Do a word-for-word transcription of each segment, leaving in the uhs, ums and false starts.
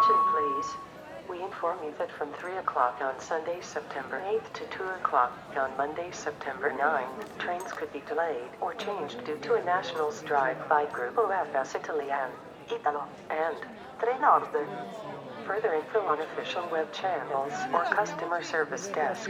Attention please. We inform you that from three o'clock on Sunday, September eighth to two o'clock on Monday, September ninth, trains could be delayed or changed due to a national strike by Gruppo F S Italian, Italo, and Trenord. Further info on official web channels or customer service desk.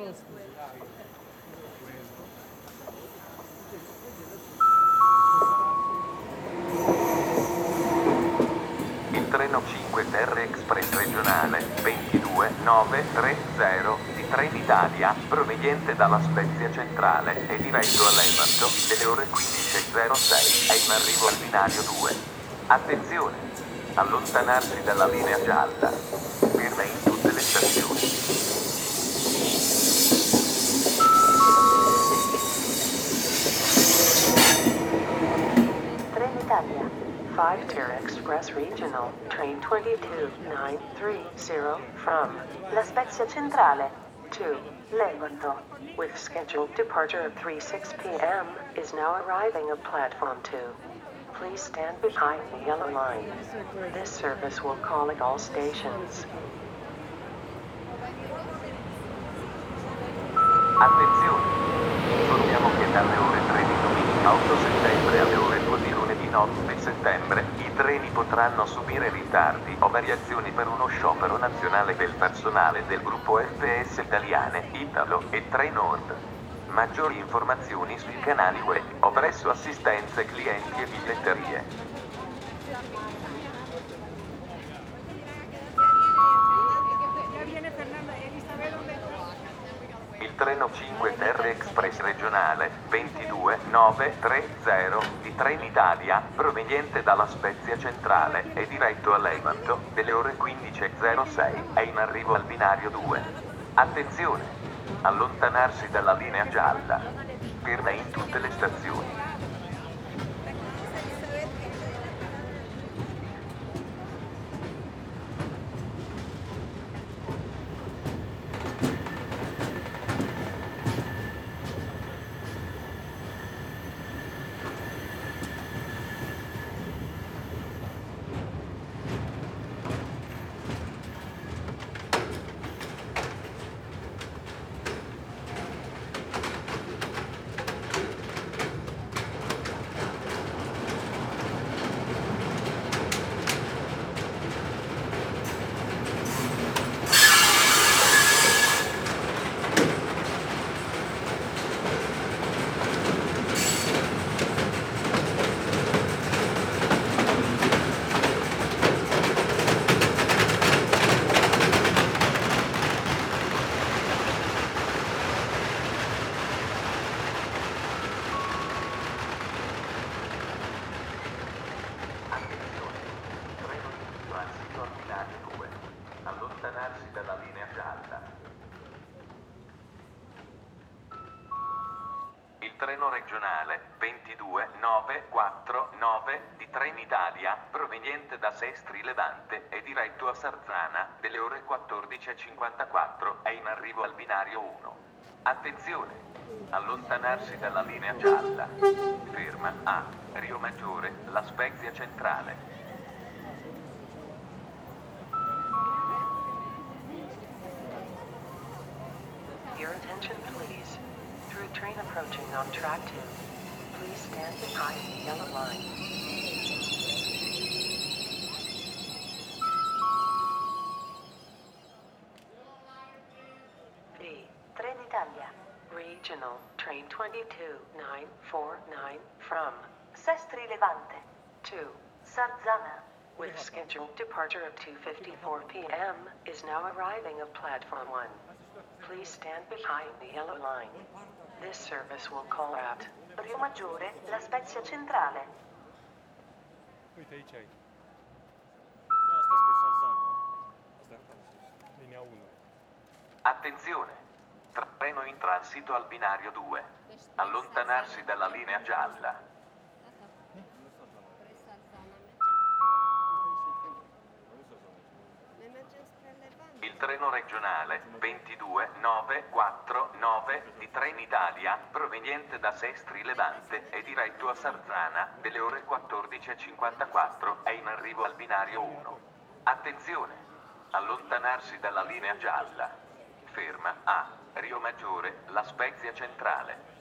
Il treno cinque Terre Express regionale ventidue nove trenta di Trenitalia, proveniente dalla Spezia Centrale e diretto a Levanto, delle ore quindici e zero sei, è in arrivo al binario due. Attenzione! Allontanarsi dalla linea gialla. Ferme in tutte le stazioni. Trenitalia. five Terre Express Regional, train twenty-two nine thirty from La Spezia Centrale to Levanto, with scheduled departure at three six p m, is now arriving at platform two. Please stand behind the yellow line. This service will call at all stations. Attenzione! Informiamo che dalle ore tre di domenica otto settembre alle ore due di lunedì nove settembre, i treni potranno subire ritardi o variazioni per uno sciopero nazionale del personale del gruppo F S Italiane, Italo e Trenord. Maggiori informazioni sui canali web o presso assistenze clienti e biglietterie. Il treno cinque Terre Express regionale ventidue nove trenta di Trenitalia, proveniente dalla Spezia Centrale e diretto a Levanto, delle ore quindici e zero sei, è in arrivo al binario due. Attenzione! Allontanarsi dalla linea gialla. Ferme in tutte le stazioni. Allontanarsi dalla linea gialla. Il treno regionale ventidue nove quarantanove di Trenitalia, proveniente da Sestri Levante e diretto a Sarzana, delle ore quattordici e cinquantaquattro, è in arrivo al binario uno. Attenzione! Allontanarsi dalla linea gialla. Ferma a Rio Maggiore, La Spezia Centrale. Your attention please. Through train approaching on track two. Please stand behind the yellow line. The Trenitalia Regional Train twenty-two nine forty-nine from Sestri Levante to Sarzana, with scheduled departure at two fifty-four p m, is now arriving at platform one. Please stand behind the yellow line. This service will call at Rio Maggiore, La Spezia Centrale. Uite aici ai. Asta spre Sarzana. Asta, linea unu. Attenzione! Treno in transito al binario due. Allontanarsi dalla linea gialla. Il treno regionale ventidue nove quarantanove di Trenitalia, proveniente da Sestri Levante e diretto a Sarzana, delle ore quattordici e cinquantaquattro, è in arrivo al binario uno. Attenzione! Allontanarsi dalla linea gialla. Ferma a Rio Maggiore, La Spezia Centrale.